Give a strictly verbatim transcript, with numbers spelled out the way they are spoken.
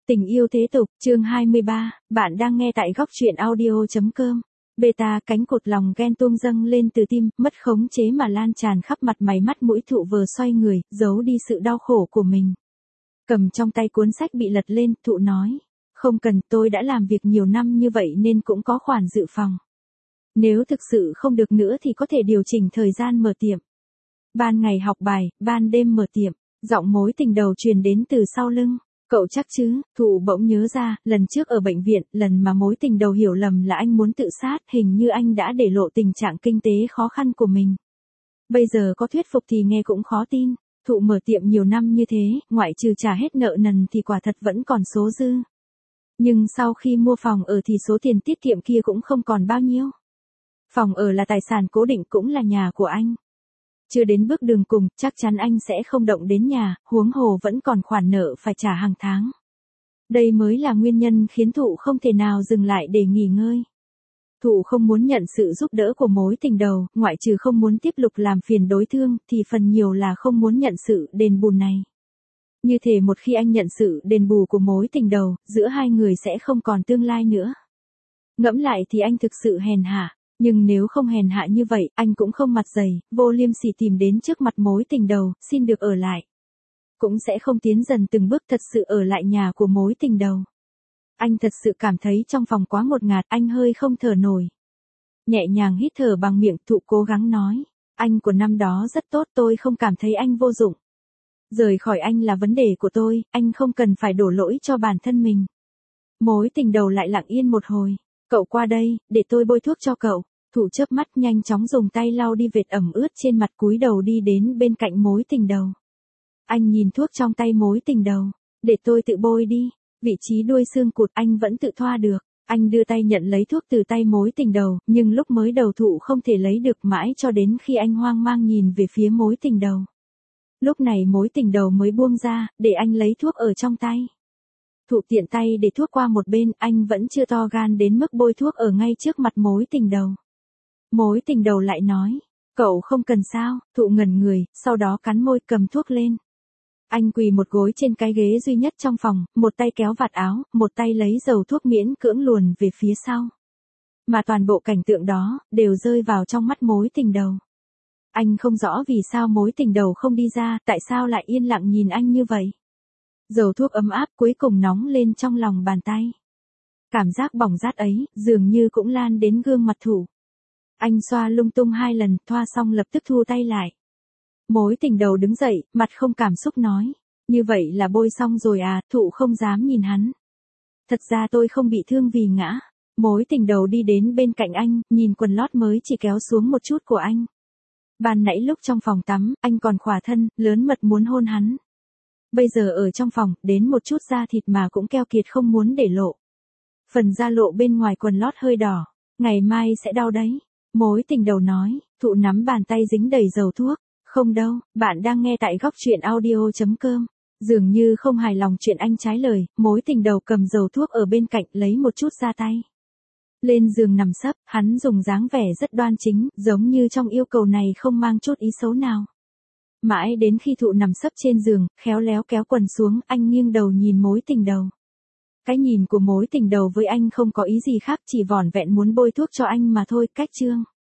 Tình yêu thế tục, chương hai mươi ba, bạn đang nghe tại góc truyện audio.com. Beta, cánh cột lòng ghen tuông dâng lên từ tim, mất khống chế mà lan tràn khắp mặt mày mắt mũi. Thụ vờ xoay người, giấu đi sự đau khổ của mình. Cầm trong tay cuốn sách bị lật lên, Thụ nói, không cần, tôi đã làm việc nhiều năm như vậy nên cũng có khoản dự phòng. Nếu thực sự không được nữa thì có thể điều chỉnh thời gian mở tiệm. Ban ngày học bài, ban đêm mở tiệm. Giọng mối tình đầu truyền đến từ sau lưng. Cậu chắc chứ? Thụ bỗng nhớ ra, lần trước ở bệnh viện, lần mà mối tình đầu hiểu lầm là anh muốn tự sát, hình như anh đã để lộ tình trạng kinh tế khó khăn của mình. Bây giờ có thuyết phục thì nghe cũng khó tin. Thụ mở tiệm nhiều năm như thế, ngoại trừ trả hết nợ nần thì quả thật vẫn còn số dư. Nhưng sau khi mua phòng ở thì số tiền tiết kiệm kia cũng không còn bao nhiêu. Phòng ở là tài sản cố định, cũng là nhà của anh. Chưa đến bước đường cùng, chắc chắn anh sẽ không động đến nhà, huống hồ vẫn còn khoản nợ phải trả hàng tháng. Đây mới là nguyên nhân khiến Thụ không thể nào dừng lại để nghỉ ngơi. Thụ không muốn nhận sự giúp đỡ của mối tình đầu, ngoại trừ không muốn tiếp tục làm phiền đối phương, thì phần nhiều là không muốn nhận sự đền bù này. Như thể một khi anh nhận sự đền bù của mối tình đầu, giữa hai người sẽ không còn tương lai nữa. Ngẫm lại thì anh thực sự hèn hạ. Nhưng nếu không hèn hạ như vậy, anh cũng không mặt dày, vô liêm sỉ tìm đến trước mặt mối tình đầu, xin được ở lại. Cũng sẽ không tiến dần từng bước thật sự ở lại nhà của mối tình đầu. Anh thật sự cảm thấy trong phòng quá ngột ngạt, anh hơi không thở nổi. Nhẹ nhàng hít thở bằng miệng, Thụ cố gắng nói. Anh của năm đó rất tốt, tôi không cảm thấy anh vô dụng. Rời khỏi anh là vấn đề của tôi, anh không cần phải đổ lỗi cho bản thân mình. Mối tình đầu lại lặng yên một hồi. Cậu qua đây, để tôi bôi thuốc cho cậu. Thụ chớp mắt nhanh chóng dùng tay lau đi vệt ẩm ướt trên mặt, cúi đầu đi đến bên cạnh mối tình đầu. Anh nhìn thuốc trong tay mối tình đầu. Để tôi tự bôi đi. Vị trí đuôi xương cụt anh vẫn tự thoa được. Anh đưa tay nhận lấy thuốc từ tay mối tình đầu, nhưng lúc mới đầu Thụ không thể lấy được mãi cho đến khi anh hoang mang nhìn về phía mối tình đầu. Lúc này mối tình đầu mới buông ra, để anh lấy thuốc ở trong tay. Thụ tiện tay để thuốc qua một bên, anh vẫn chưa to gan đến mức bôi thuốc ở ngay trước mặt mối tình đầu. Mối tình đầu lại nói, cậu không cần sao? Thụ ngẩn người, sau đó cắn môi cầm thuốc lên. Anh quỳ một gối trên cái ghế duy nhất trong phòng, một tay kéo vạt áo, một tay lấy dầu thuốc miễn cưỡng luồn về phía sau. Mà toàn bộ cảnh tượng đó, đều rơi vào trong mắt mối tình đầu. Anh không rõ vì sao mối tình đầu không đi ra, tại sao lại yên lặng nhìn anh như vậy. Dầu thuốc ấm áp cuối cùng nóng lên trong lòng bàn tay. Cảm giác bỏng rát ấy, dường như cũng lan đến gương mặt Thụ. Anh xoa lung tung hai lần, thoa xong lập tức thu tay lại. Mối tình đầu đứng dậy, mặt không cảm xúc nói. Như vậy là bôi xong rồi à? Thụ không dám nhìn hắn. Thật ra tôi không bị thương vì ngã. Mối tình đầu đi đến bên cạnh anh, nhìn quần lót mới chỉ kéo xuống một chút của anh. Ban nãy lúc trong phòng tắm, anh còn khỏa thân, lớn mật muốn hôn hắn. Bây giờ ở trong phòng, đến một chút da thịt mà cũng keo kiệt không muốn để lộ. Phần da lộ bên ngoài quần lót hơi đỏ. Ngày mai sẽ đau đấy. Mối tình đầu nói. Thụ nắm bàn tay dính đầy dầu thuốc. Không đâu, bạn đang nghe tại góc truyện audio.com. Dường như không hài lòng chuyện anh trái lời, mối tình đầu cầm dầu thuốc ở bên cạnh lấy một chút ra tay. Lên giường nằm sấp, hắn dùng dáng vẻ rất đoan chính, giống như trong yêu cầu này không mang chút ý xấu nào. Mãi đến khi Thụ nằm sấp trên giường, khéo léo kéo quần xuống, anh nghiêng đầu nhìn mối tình đầu. Cái nhìn của mối tình đầu với anh không có ý gì khác, chỉ vỏn vẹn muốn bôi thuốc cho anh mà thôi. Cách chương